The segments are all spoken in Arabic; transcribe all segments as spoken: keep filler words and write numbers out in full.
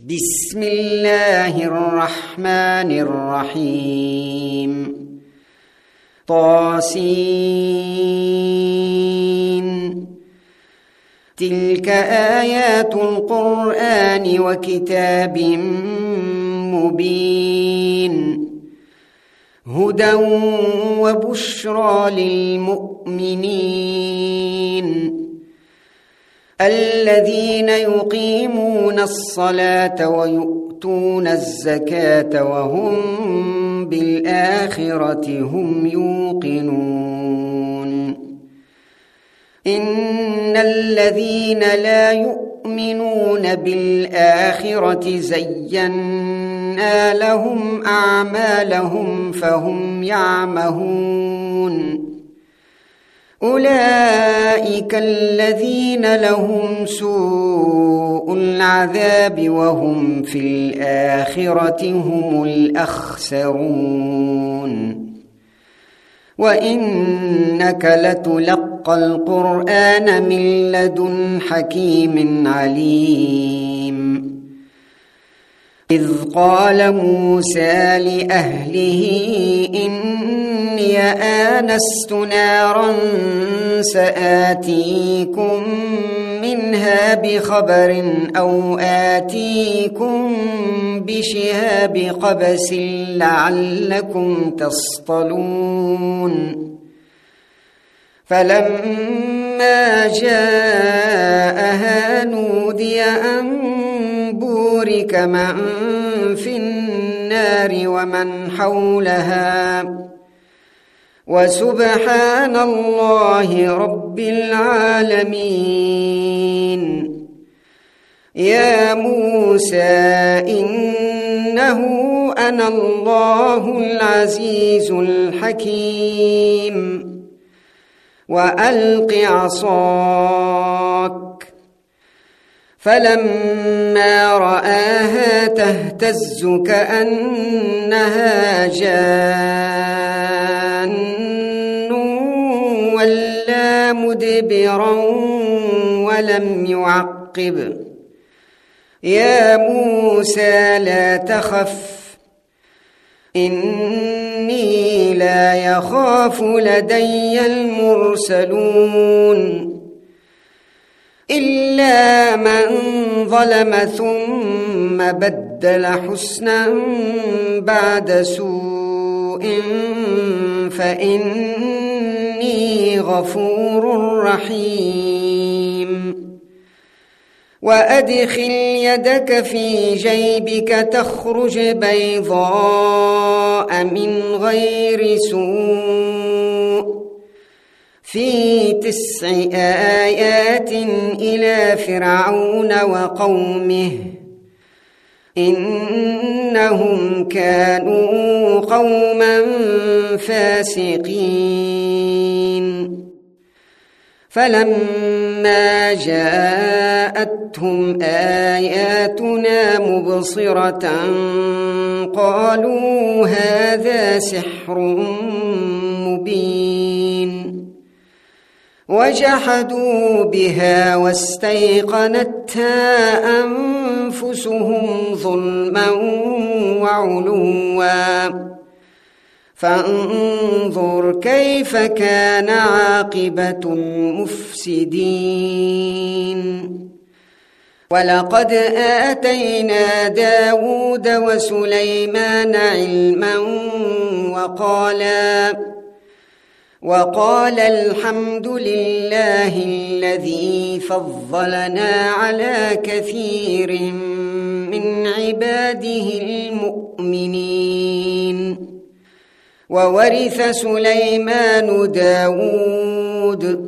بسم الله الرحمن الرحيم. طاسين. تلك آيات القرآن وكتاب مبين هدى وبشرى للمؤمنين الذين يقيمون الصلاة ويؤتون الزكاة وهم بالآخرة هم يوقنون. إن الذين لا يؤمنون بالآخرة زينا لهم أعمالهم فهم يعمهون. أولئك الذين لهم سوء العذاب وهم في الآخرة هم الأخسرون. وإنك لتلقى القرآن من لدن حكيم عليم. إذ قال موسى لأهله إني آنست نارا سآتيكم منها بخبر أو آتيكم بشهاب قبس لعلكم تصطلون. فلما جاءها نودي أن بورك من في النار ومن حولها وسبحان الله رب العالمين. يا موسى إنه أنا الله العزيز الحكيم. وألق عصاك. فلما رآها تهتز كأنها جان ولا مدبرا ولم يعقب. يا موسى لا تخف إني لا يخاف لدي المرسلون إلا من ظلم ثم بدل حسنا بعد سوء فإني غفور رحيم. وأدخل يدك في جيبك تخرج بيضاء من غير سوء في تسع آيات إلى فرعون وقومه إنهم كانوا قوما فاسقين. فلما جاءتهم آياتنا مبصرة قالوا هذا سحر مبين. وجحدوا بها واستيقنتها أنفسهم ظلما وعلوا فانظر كيف كان عاقبة المفسدين. ولقد آتينا داود وسليمان علما وقالا وقال الحمد لله الذي فضلنا على كثير من عباده المؤمنين. وورث سليمان داود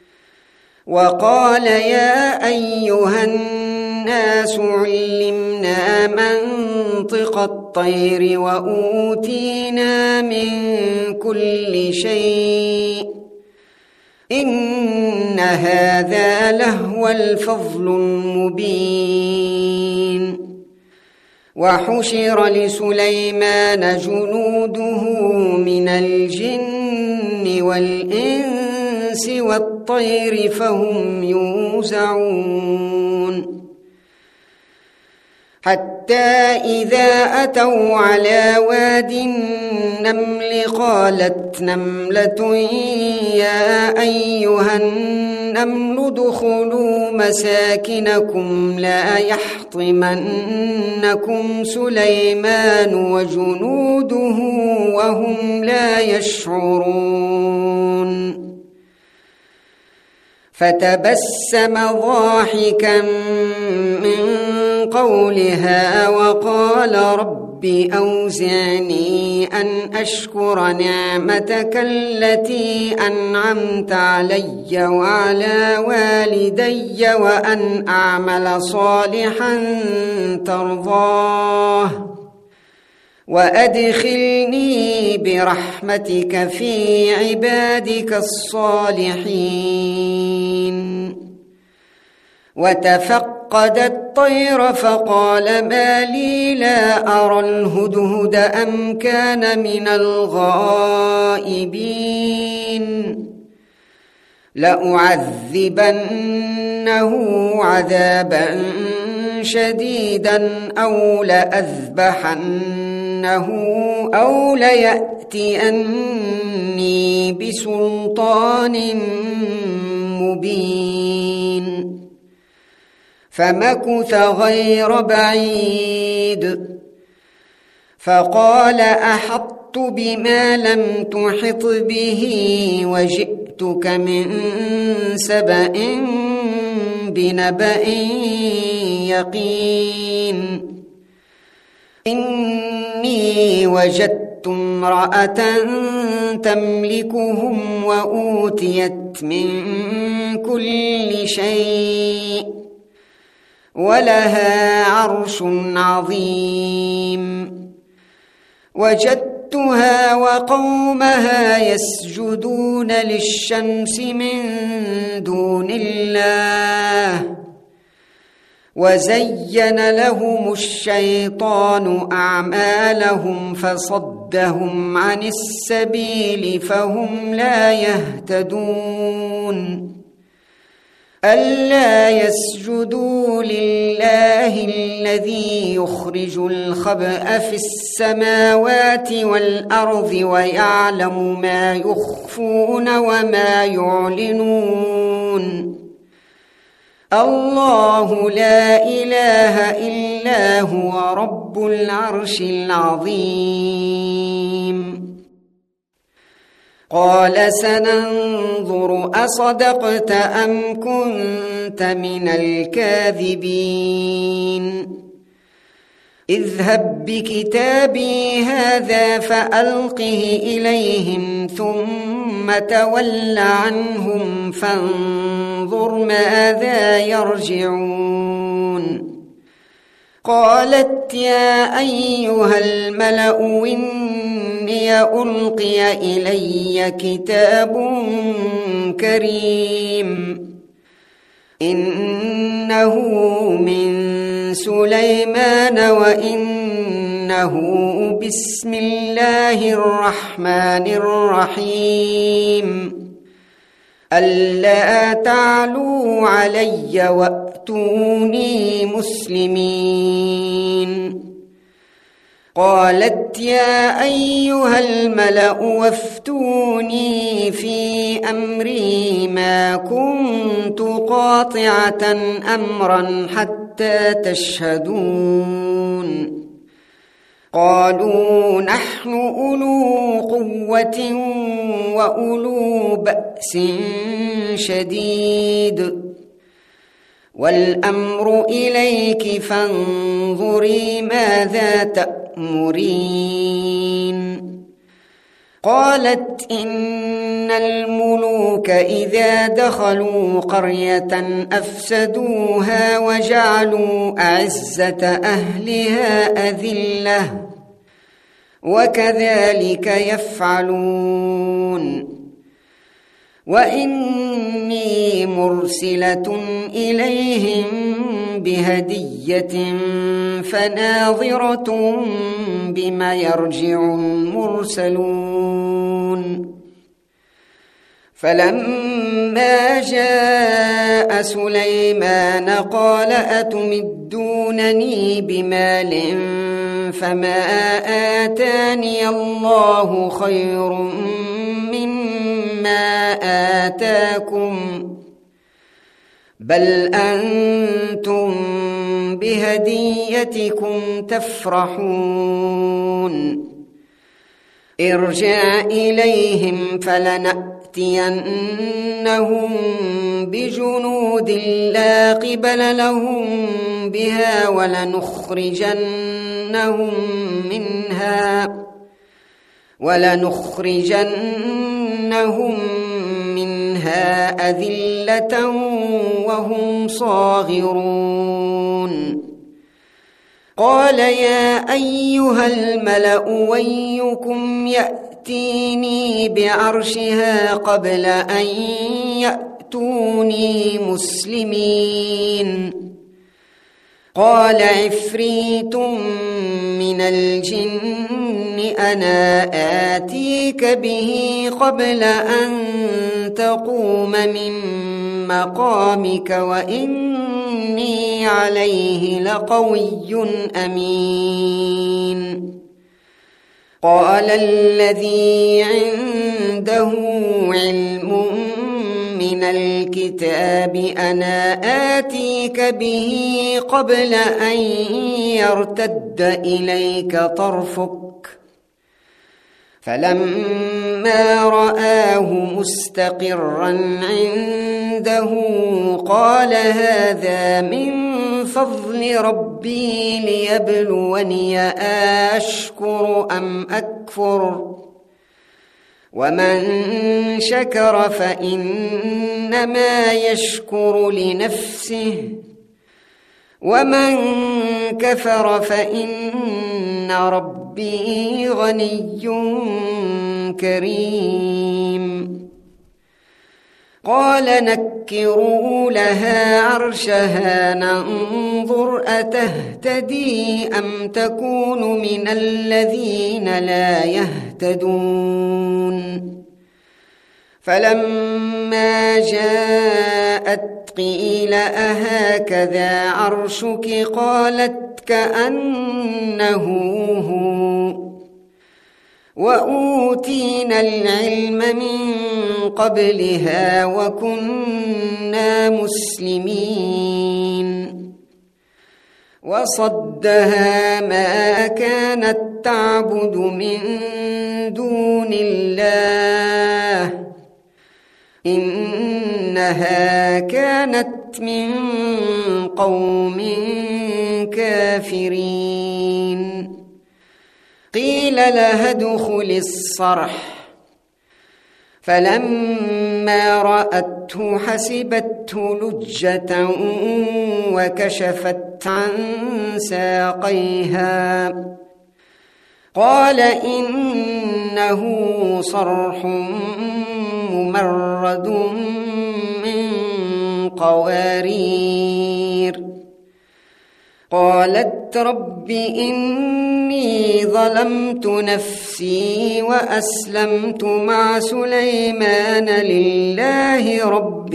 وقال يا أيها الناس علمنا منطق الطير وأوتينا من كل شيء إن هذا لهو الفضل المبين. وحشر لسليمان جنوده من الجن والإنس والطير فهم يوزعون. حتى إذا أتوا على واد النمل قالت نملة يا أيها النمل ادخلوا مساكنكم لا يحطمنكم سليمان وجنوده وهم لا يشعرون فتبسم ضاحكا من قولها وقال رب أوزعني أن أشكر نعمتك التي أنعمت علي وعلى والدي وأن أعمل صالحا ترضاه وأدخلني برحمتك في عبادك الصالحين. وتفقد الطير فقال ما لي لا أرى الهدهد أم كان من الغائبين لأعذبنه عذابا شديدا أو لأذبحنه أو ليأتيني بسلطان مبين. فمكث غير بعيد فقال أحطت بما لم تحط به وجئتك من سبأ بنبأ يقين إني وجدت امرأة تملكهم وأوتيت من كل شيء ولها عرش عظيم وجدتها وقومها يسجدون للشمس من دون الله وزين لهم الشيطان أعمالهم فصدهم عن السبيل فهم لا يهتدون ألا يسجدوا لله الذي يخرج الخبأ في السماوات والأرض ويعلم ما يخفون وما يعلنون الله لا إله إلا هو رب العرش العظيم. قال سننظر أصدقت أم كنت من الكاذبين اذهب بكتابي هذا فألقه إليهم ثم تول عنهم فانظر ماذا يرجعون. قالت يا أيها الملأ إني ألقي إلي كتاب كريم إنه من سليمان وإنه بسم الله الرحمن الرحيم ألا تعلوا علي وأتوني مسلمين. قالت يا أيها الملأ وافتوني في أمري ما كنت قاطعة أمرا حتى تشهدون. قالوا نحن أولو قوة وأولو بأس شديد والأمر إليك فانظري ماذا تأمرين. قالت إن الملوك إذا دخلوا قرية أفسدوها وجعلوا أعزة أهلها أذلة وكذلك يفعلون. وإني مرسلة إليهم بهدية فناظرة بما يرجع المرسلون. فلما جاء سليمان قال أتمدونني بمال فما آتاني الله خير مما آتاكم بل أنتم بهديتكم تفرحون ارجع إليهم فلنأتينهم بجنود لا قبل لهم بها ولنخرجنهم منها ولنخرجنهم منها أذلة وهم صاغرون قال يا أيها الملأ ويكم يأتيني بعرشها قبل أن يأتوني مسلمين قال عفريت من الجن أنا آتيك به قبل أن تقوم من مقامك وإني عليه لقوي أمين قال الذي عنده علم من الكتاب أنا آتيك به قبل أن يرتد إليك طرفك فلما رآه مستقرا عنده قال هذا من فضل ربي ليبلوني أشكر أم أكفر ومن شكر فإنما يشكر لنفسه ومن كفر فإن ربي غني كريم قال نكروا لها عرشها ننظر أتهتدي أم تكون من الذين لا يهتدون فلما جاءت قيل أهكذا عرشك قالت كأنه هو وأوتينا العلم من قبلها وكنا مسلمين وصدها ما كانت تعبد من دون الله إنها كانت من قوم كافرين قيل لها ادخل الصرح فلما رأته حسبته لجة وكشفت عن ساقيها قال إنه صرح ممرد من قوارير قالت رب إني ظلمت نفسي وأسلمت مع سليمان لله رب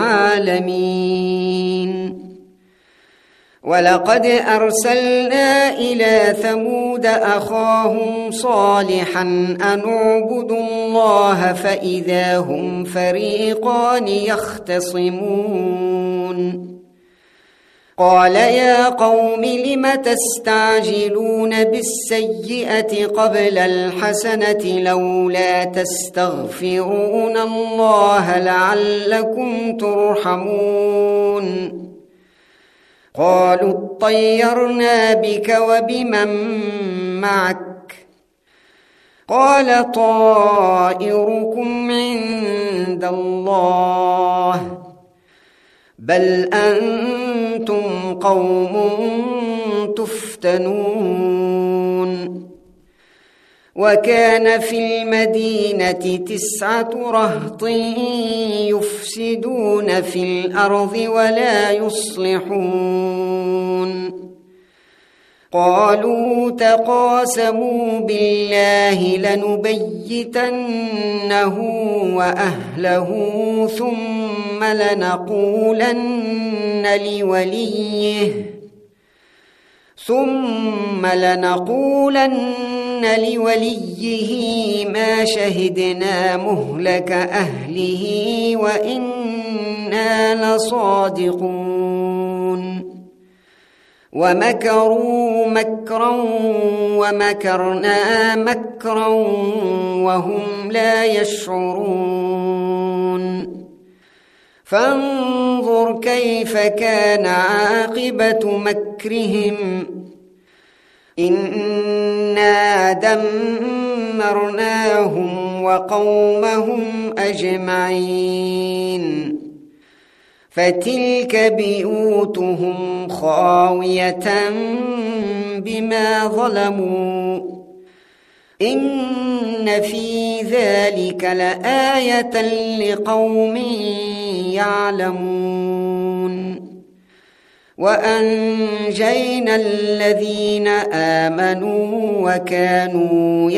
العالمين ولقد أرسلنا إلى ثمود أخاهم صالحا أن اعبدوا الله فإذا هم فريقان يختصمون قال يا قوم لم تستعجلون بالسيئة قبل الحسنة لولا تستغفرون الله لعلكم ترحمون قالوا اطيرنا بك وبمن معك قال طائركم عند الله بل أنتم قوم تفتنون وكان في المدينة تسعة رهط يفسدون في الأرض ولا يصلحون قالوا تقاسموا بالله لنبيتنه وأهله ثم لنقولن لوليه ثم لنقولن لوليه ما شهدنا مهلك أهله وإنا لصادقون ومكروا مكرا ومكرنا مكرا وهم لا يشعرون فانظر كيف كان عاقبة مكرهم إنا دمرناهم وقومهم أجمعين فتلك بيوتهم خاوية بما ظلموا إن في ذلك لآية لقوم يعلمون وأنجينا الذين آمنوا وكانوا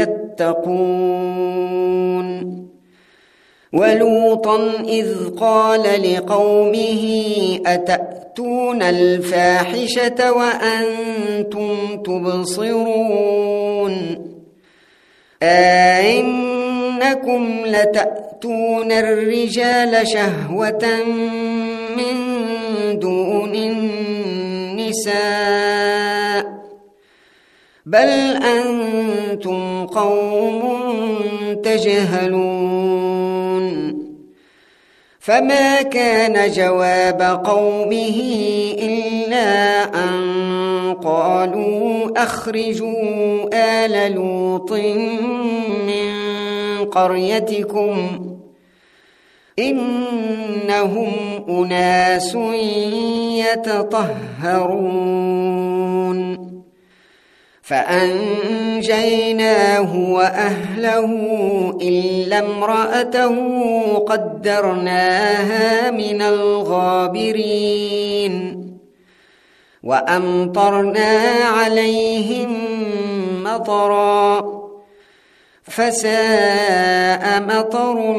يتقون ولوطا إذ قال لقومه أتأتون الفاحشة وأنتم تبصرون أئنكم لتأتون الرجال شهوة من دون النساء بل أنتم قوم تجهلون فما كان جواب قومه إلا أن قالوا أخرجوا آل لوط من قريتكم إنهم أناس يتطهرون فأنجيناه وأهله إلا امرأته قدرناها من الغابرين وأمطرنا عليهم مطرا فساء مطر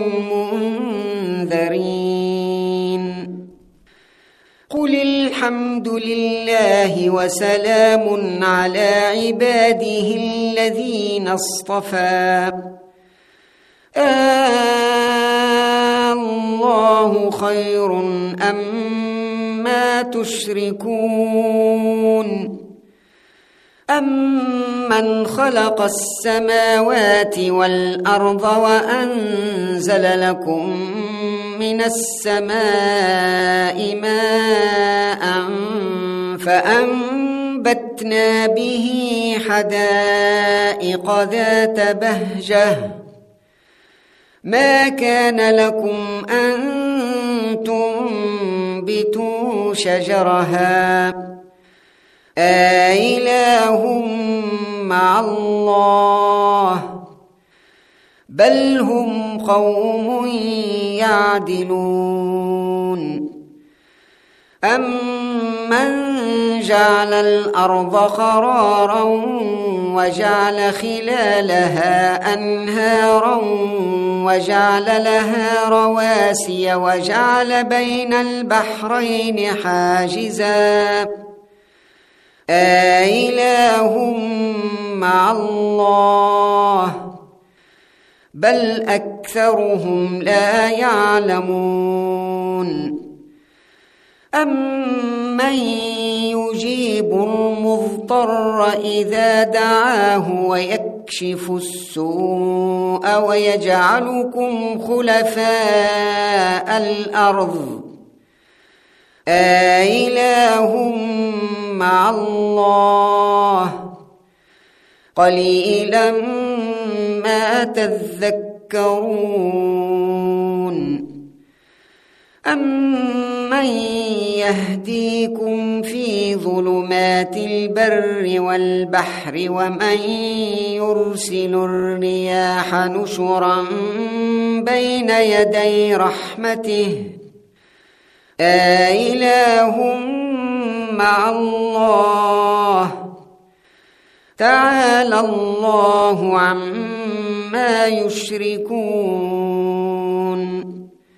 المنذرين قل الحمد لله وسلام على عباده الذين اصطفى الله خير أما تشركون أمن خلق السماوات والأرض وأنزل لكم من السماء ماء فأنبتنا به حدائق ذات بهجة ما كان لكم أن تنبتوا شجرها أإله مع الله بل هم قوم يعدلون أمن جعل الأرض قرارا وجعل خلالها أنهارا وجعل لها رواسي وجعل بين البحرين حاجزا أإله مع الله بل أكثرهم لا يعلمون أمن يجيب المضطر إذا دعاه ويكشف السوء ويجعلكم خلفاء الأرض أإله مع الله قليلا ما تذكرون أمن يهديكم في ظلمات البر والبحر ومن يرسل الرياح نشرا بين يدي رحمته أإله مع الله تعالى الله عما يشركون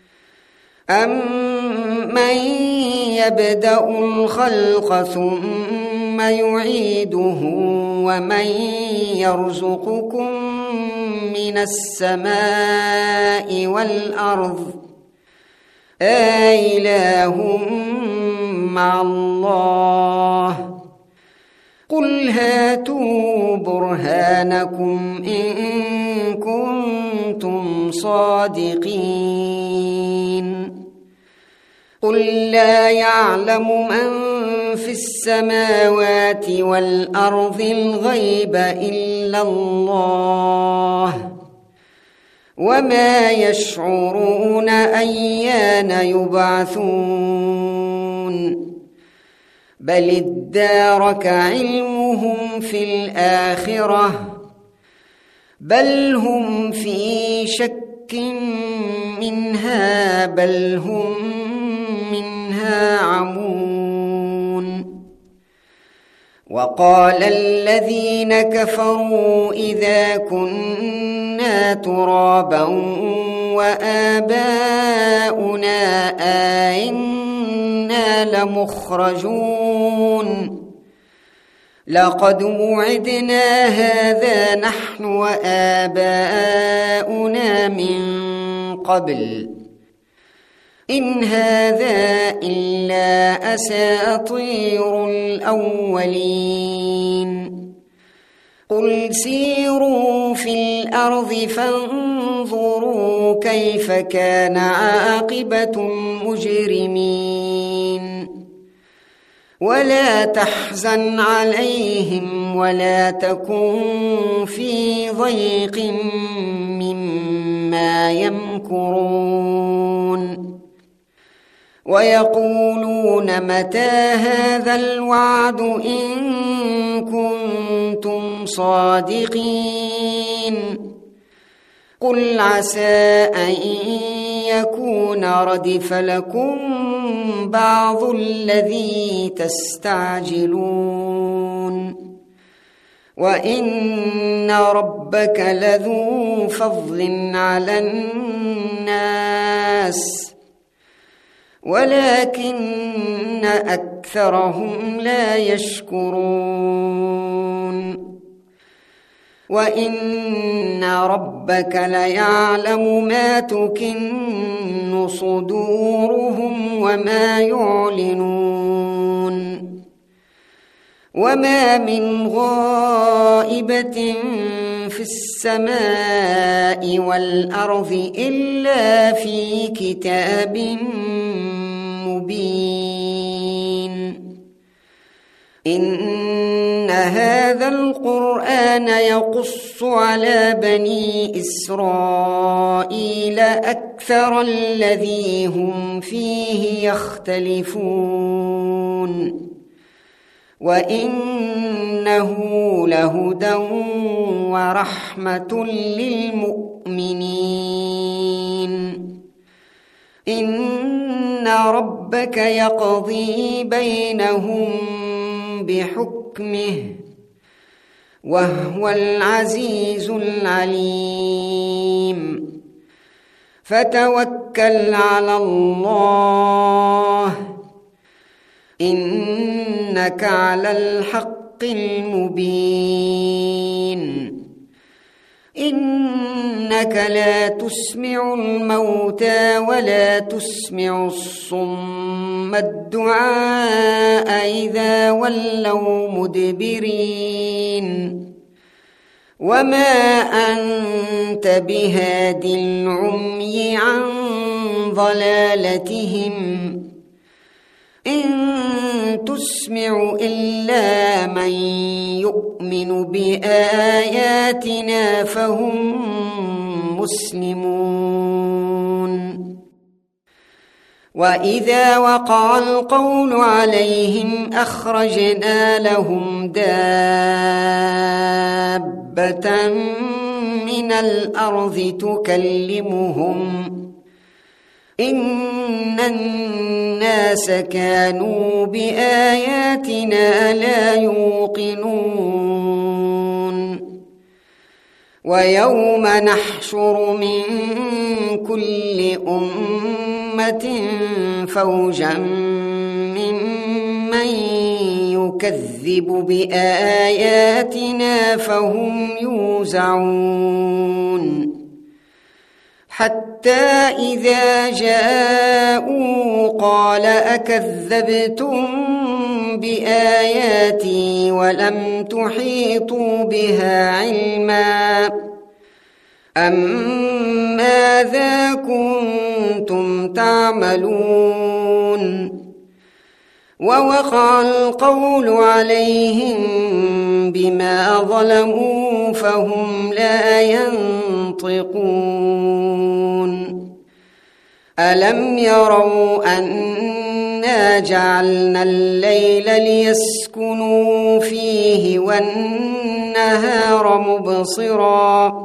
أمن يبدأ الخلق ثم يعيده ومن يرزقكم من السماء والأرض أإله مع الله قل هاتوا برهانكم إن كنتم صادقين قل لا يعلم من في السماوات والأرض الغيب إلا الله وما يشعرون أيان يبعثون بل ادارك علمهم في الآخرة بل هم في شك منها بل هم منها عمون وقال الذين كفروا إذا كنا ترابا وآباؤنا أئنا لمخرجون لقد وعدنا هذا نحن وآباؤنا من قبل إن هذا إلا أساطير الأولين قل سيروا في الأرض فانظروا كيف كان عاقبة المجرمين ولا تحزن عليهم ولا تكن في ضيق مما يمكرون ويقولون متى هذا الوعد إن كنتم صادقين قل عسى أن يكون ردف لكم بعض الذي تستعجلون وإن ربك لذو فضل على الناس ولكن أكثرهم لا يشكرون وإن ربك ليعلم ما تكن صدورهم وما يعلنون وما من غائبة في السماء والأرض إلا في كتاب مبين إن هذا القرآن يقص على بني إسرائيل أكثر الذي هم فيه يختلفون وإنه لهدى ورحمة للمؤمنين إن ربك يقضي بينهم بحكمه وهو العزيز العليم فتوكل على الله إنك على الحق المبين إنك لا تسمع الموتى ولا تسمع الصم الدعاء إذا ولوا مدبرين وما أنت بهاد العمي عن ضلالتهم إن تسمع إلا من يؤمن بآياتنا فهم مسلمون وإذا وقع القول عليهم أخرجنا لهم دابة من الأرض تكلمهم إن الناس كانوا بآياتنا لا يوقنون ويوم نحشر من كل أمة فوجا ممن يكذب بآياتنا فهم يوزعون حتى إذا جاءوا قال أكذبتم بآياتي ولم تحيطوا بها علما أم ماذا كنتم تعملون ووقع القول عليهم بما ظلموا فهم لا ينطقون ألم يروا أنا جعلنا الليل ليسكنوا فيه والنهار مبصرا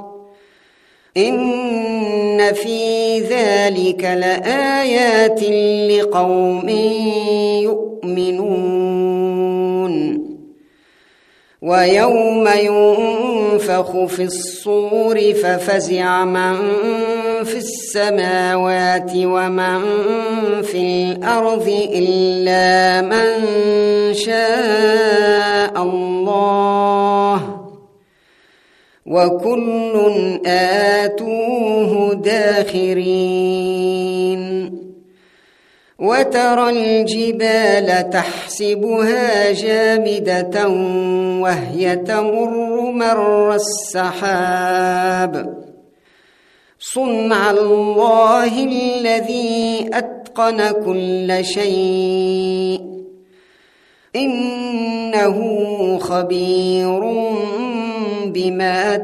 إن في ذلك لآيات لقوم يؤمنون ويوم ينفخ في الصور ففزع من في السماوات ومن في الأرض إلا من شاء الله وكل آتوه داخرين وترى الجبال تحسبها جامدة وهي تمر مر السحاب صنع الله الذي أتقن كل شيء إنه خبير بما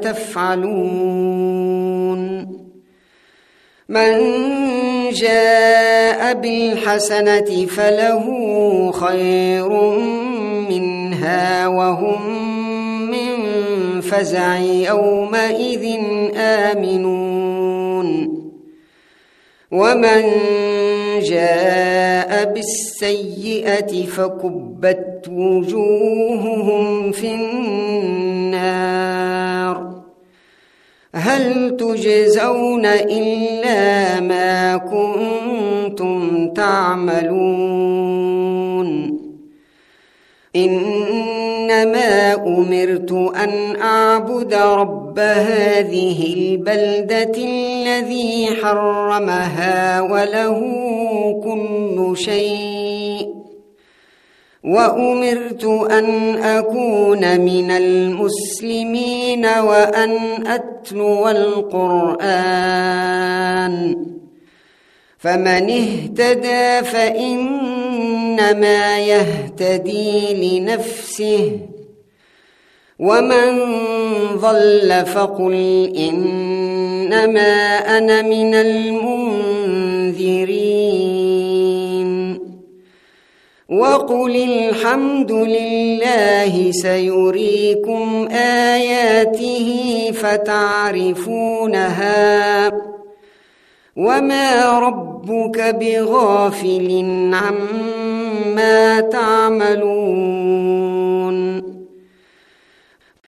تفعلون من جاء بالحسنة فله خير منها وهم من فزع يومئذ آمنون ومن جاء بالسيئة فكبت وجوههم في النار هل تجزون إلا ما كنتم تعملون إنما أمرت أن أعبد رب هذه البلدة الذي حرمها وله كل شيء وأمرت أن أكون من المسلمين وأن أتلو القرآن فمن اهتدى فإنما يهتدي لنفسه ومن ضل فقل إنما أنا من المنذرين وقل الحمد لله سيريكم آياته فتعرفونها وما ربك بغافل عما تعملون